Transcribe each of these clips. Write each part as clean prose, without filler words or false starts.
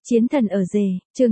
Chiến thần ở rể, chương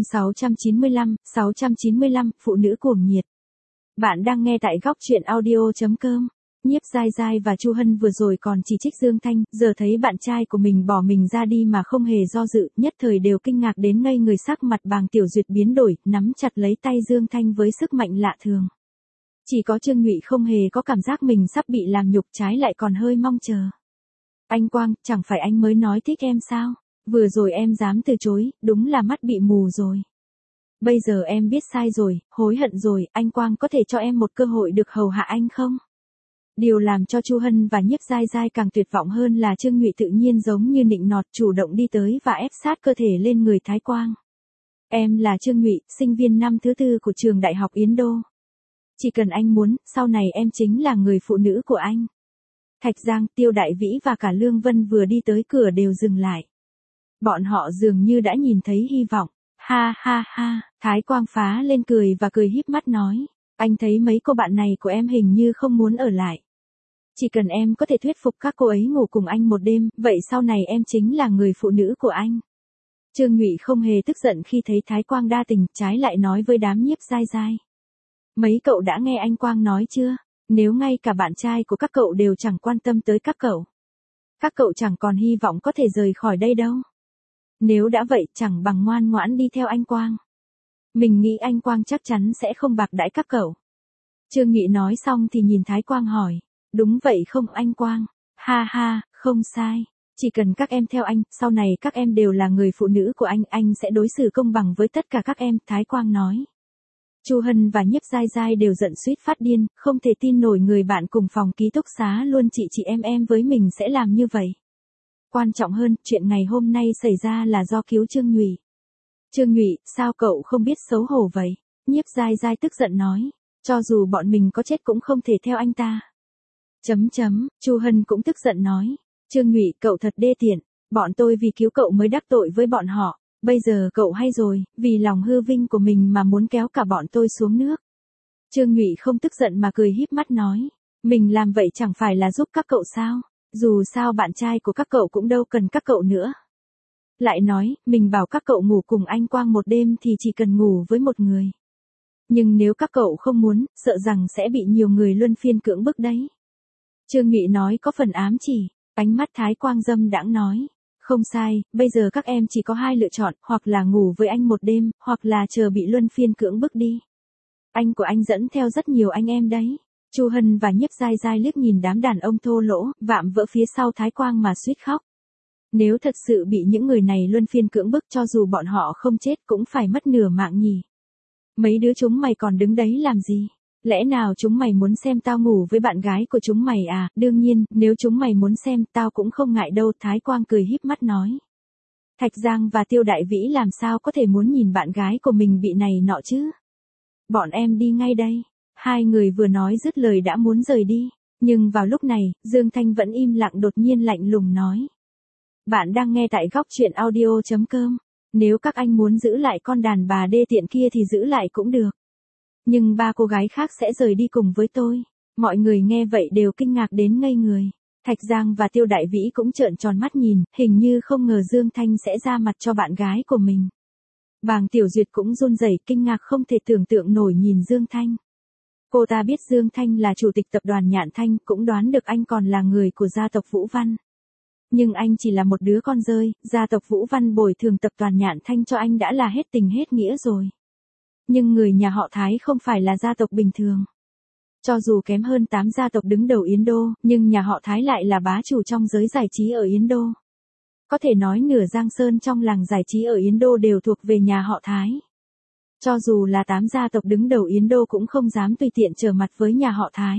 695, phụ nữ cuồng nhiệt. Bạn đang nghe tại góc truyện audio.com. Nhiếp Giai Giai và Chu Hân vừa rồi còn chỉ trích Dương Thanh, giờ thấy bạn trai của mình bỏ mình ra đi mà không hề do dự, nhất thời đều kinh ngạc đến ngây người, sắc mặt Bàng Tiểu Duyệt biến đổi, nắm chặt lấy tay Dương Thanh với sức mạnh lạ thường. Chỉ có Trương Nhụy không hề có cảm giác mình sắp bị làm nhục, trái lại còn hơi mong chờ. Anh Quang, chẳng phải anh mới nói thích em sao? Vừa rồi em dám từ chối, đúng là mắt bị mù rồi. Bây giờ em biết sai rồi, hối hận rồi, anh Quang có thể cho em một cơ hội được hầu hạ anh không? Điều làm cho Chu Hân và Nhiếp Giai Giai càng tuyệt vọng hơn là Trương Nhụy tự nhiên giống như nịnh nọt, chủ động đi tới và ép sát cơ thể lên người Thái Quang. Em là Trương Nhụy, sinh viên năm thứ 4 của trường Đại học Yến Đô. Chỉ cần anh muốn, sau này em chính là người phụ nữ của anh. Thạch Giang, Tiêu Đại Vĩ và cả Lương Vân vừa đi tới cửa đều dừng lại. Bọn họ dường như đã nhìn thấy hy vọng. Ha ha ha, Thái Quang phá lên cười và cười híp mắt nói. Anh thấy mấy cô bạn này của em hình như không muốn ở lại. Chỉ cần em có thể thuyết phục các cô ấy ngủ cùng anh một đêm, vậy sau này em chính là người phụ nữ của anh. Trương Nhụy không hề tức giận khi thấy Thái Quang đa tình, trái lại nói với đám Nhiếp Giai Giai. Mấy cậu đã nghe anh Quang nói chưa? Nếu ngay cả bạn trai của các cậu đều chẳng quan tâm tới các cậu chẳng còn hy vọng có thể rời khỏi đây đâu. Nếu đã vậy, chẳng bằng ngoan ngoãn đi theo anh Quang. Mình nghĩ anh Quang chắc chắn sẽ không bạc đãi các cậu. Trương Nhụy nói xong thì nhìn Thái Quang hỏi. Đúng vậy không anh Quang? Ha ha, không sai. Chỉ cần các em theo anh, sau này các em đều là người phụ nữ của anh sẽ đối xử công bằng với tất cả các em, Thái Quang nói. Chu Hân và Nhiếp Giai Giai đều giận suýt phát điên, không thể tin nổi người bạn cùng phòng ký túc xá luôn chị em với mình sẽ làm như vậy. Quan trọng hơn, chuyện ngày hôm nay xảy ra là do cứu Trương Nhụy. Trương Nhụy, sao cậu không biết xấu hổ vậy? Nhiếp Giai Giai tức giận nói, cho dù bọn mình có chết cũng không thể theo anh ta. Chu Hân cũng tức giận nói, Trương Nhụy, cậu thật đê tiện, bọn tôi vì cứu cậu mới đắc tội với bọn họ, bây giờ cậu hay rồi, vì lòng hư vinh của mình mà muốn kéo cả bọn tôi xuống nước. Trương Nhụy không tức giận mà cười híp mắt nói, mình làm vậy chẳng phải là giúp các cậu sao? Dù sao bạn trai của các cậu cũng đâu cần các cậu nữa. Lại nói, mình bảo các cậu ngủ cùng anh Quang một đêm thì chỉ cần ngủ với một người. Nhưng nếu các cậu không muốn, sợ rằng sẽ bị nhiều người luân phiên cưỡng bức đấy. Trương Nhụy nói có phần ám chỉ, ánh mắt Thái Quang dâm đãng nói. Không sai, bây giờ các em chỉ có 2 lựa chọn, hoặc là ngủ với anh một đêm, hoặc là chờ bị luân phiên cưỡng bức đi. Anh của anh dẫn theo rất nhiều anh em đấy. Chu Hân và Nhiếp Giai Giai liếc nhìn đám đàn ông thô lỗ, vạm vỡ phía sau Thái Quang mà suýt khóc. Nếu thật sự bị những người này luân phiên cưỡng bức, cho dù bọn họ không chết cũng phải mất nửa mạng nhỉ. Mấy đứa chúng mày còn đứng đấy làm gì? Lẽ nào chúng mày muốn xem tao ngủ với bạn gái của chúng mày à? Đương nhiên, nếu chúng mày muốn xem, tao cũng không ngại đâu, Thái Quang cười híp mắt nói. Thạch Giang và Tiêu Đại Vĩ làm sao có thể muốn nhìn bạn gái của mình bị này nọ chứ? Bọn em đi ngay đây. Hai người vừa nói dứt lời đã muốn rời đi, nhưng vào lúc này, Dương Thanh vẫn im lặng, đột nhiên lạnh lùng nói. Bạn đang nghe tại góc truyện audio.com. Nếu các anh muốn giữ lại con đàn bà đê tiện kia thì giữ lại cũng được. Nhưng 3 cô gái khác sẽ rời đi cùng với tôi. Mọi người nghe vậy đều kinh ngạc đến ngây người. Thạch Giang và Tiêu Đại Vĩ cũng trợn tròn mắt nhìn, hình như không ngờ Dương Thanh sẽ ra mặt cho bạn gái của mình. Bàng Tiểu Duyệt cũng run rẩy, kinh ngạc không thể tưởng tượng nổi nhìn Dương Thanh. Cô ta biết Dương Thanh là chủ tịch tập đoàn Nhạn Thanh, cũng đoán được anh còn là người của gia tộc Vũ Văn. Nhưng anh chỉ là một đứa con rơi, gia tộc Vũ Văn bồi thường tập đoàn Nhạn Thanh cho anh đã là hết tình hết nghĩa rồi. Nhưng người nhà họ Thái không phải là gia tộc bình thường. Cho dù kém hơn 8 gia tộc đứng đầu Yến Đô, nhưng nhà họ Thái lại là bá chủ trong giới giải trí ở Yến Đô. Có thể nói nửa Giang Sơn trong làng giải trí ở Yến Đô đều thuộc về nhà họ Thái. Cho dù là 8 gia tộc đứng đầu Yến Đô cũng không dám tùy tiện trở mặt với nhà họ Thái.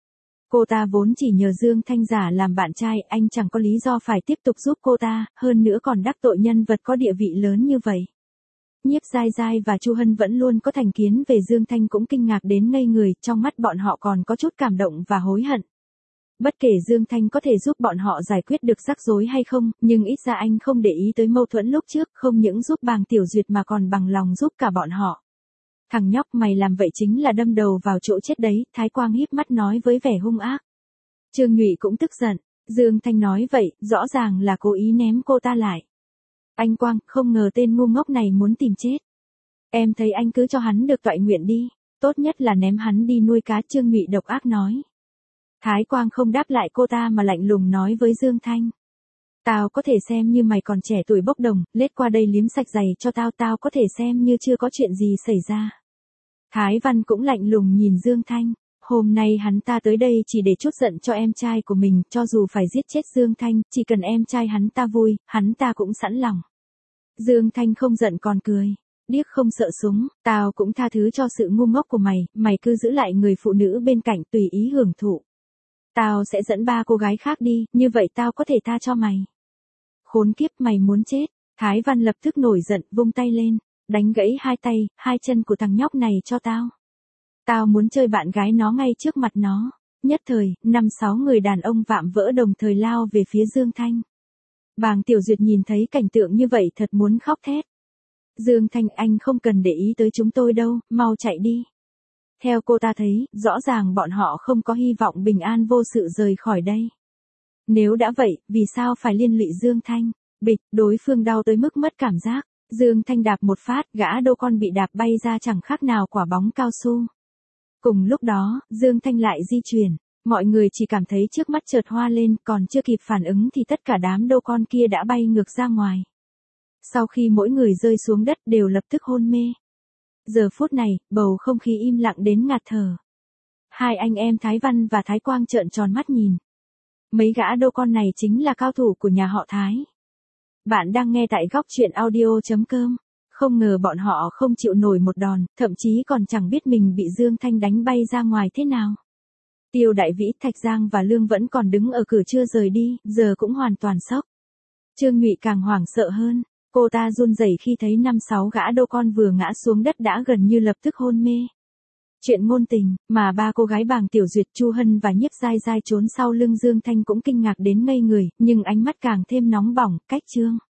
Cô ta vốn chỉ nhờ Dương Thanh giả làm bạn trai, anh chẳng có lý do phải tiếp tục giúp cô ta, hơn nữa còn đắc tội nhân vật có địa vị lớn như vậy. Nhiếp Giai Giai và Chu Hân vẫn luôn có thành kiến về Dương Thanh cũng kinh ngạc đến ngây người, trong mắt bọn họ còn có chút cảm động và hối hận. Bất kể Dương Thanh có thể giúp bọn họ giải quyết được rắc rối hay không, nhưng ít ra anh không để ý tới mâu thuẫn lúc trước, không những giúp Bàng Tiểu Duyệt mà còn bằng lòng giúp cả bọn họ. Thằng nhóc mày làm vậy chính là đâm đầu vào chỗ chết đấy, Thái Quang híp mắt nói với vẻ hung ác. Trương Nhụy cũng tức giận, Dương Thanh nói vậy, rõ ràng là cố ý ném cô ta lại. Anh Quang, không ngờ tên ngu ngốc này muốn tìm chết. Em thấy anh cứ cho hắn được toại nguyện đi, tốt nhất là ném hắn đi nuôi cá, Trương Nhụy độc ác nói. Thái Quang không đáp lại cô ta mà lạnh lùng nói với Dương Thanh. Tao có thể xem như mày còn trẻ tuổi bốc đồng, lết qua đây liếm sạch giày cho tao có thể xem như chưa có chuyện gì xảy ra. Thái Văn cũng lạnh lùng nhìn Dương Thanh. Hôm nay hắn ta tới đây chỉ để trút giận cho em trai của mình, cho dù phải giết chết Dương Thanh, chỉ cần em trai hắn ta vui, hắn ta cũng sẵn lòng. Dương Thanh không giận còn cười. Điếc không sợ súng, tao cũng tha thứ cho sự ngu ngốc của mày cứ giữ lại người phụ nữ bên cạnh tùy ý hưởng thụ. Tao sẽ dẫn 3 cô gái khác đi, như vậy tao có thể tha cho mày. Khốn kiếp, mày muốn chết. Thái Văn lập tức nổi giận, vung tay lên, đánh gãy 2 tay, 2 chân của thằng nhóc này cho tao. Tao muốn chơi bạn gái nó ngay trước mặt nó. Nhất thời, 5-6 người đàn ông vạm vỡ đồng thời lao về phía Dương Thanh. Bàng Tiểu Duyệt nhìn thấy cảnh tượng như vậy thật muốn khóc thét. Dương Thanh, anh không cần để ý tới chúng tôi đâu, mau chạy đi. Theo cô ta thấy, rõ ràng bọn họ không có hy vọng bình an vô sự rời khỏi đây. Nếu đã vậy, vì sao phải liên lụy Dương Thanh? Bịch, đối phương đau tới mức mất cảm giác. Dương Thanh đạp một phát, gã đô con bị đạp bay ra chẳng khác nào quả bóng cao su. Cùng lúc đó, Dương Thanh lại di chuyển. Mọi người chỉ cảm thấy trước mắt chợt hoa lên, còn chưa kịp phản ứng thì tất cả đám đô con kia đã bay ngược ra ngoài. Sau khi mỗi người rơi xuống đất đều lập tức hôn mê. Giờ phút này, bầu không khí im lặng đến ngạt thở. Hai anh em Thái Văn và Thái Quang trợn tròn mắt nhìn. Mấy gã đô con này chính là cao thủ của nhà họ Thái. Bạn đang nghe tại góc truyện audio.com. Không ngờ bọn họ không chịu nổi một đòn, thậm chí còn chẳng biết mình bị Dương Thanh đánh bay ra ngoài thế nào. Tiêu Đại Vĩ, Thạch Giang và Lương vẫn còn đứng ở cửa chưa rời đi, giờ cũng hoàn toàn sốc. Trương Nhụy càng hoảng sợ hơn. Cô ta run rẩy khi thấy 5-6 gã đô con vừa ngã xuống đất đã gần như lập tức hôn mê. Chuyện ngôn tình, mà 3 cô gái Bàng Tiểu Duyệt, Chu Hân và Nhiếp Giai Giai trốn sau lưng Dương Thanh cũng kinh ngạc đến ngây người, nhưng ánh mắt càng thêm nóng bỏng, cách Trương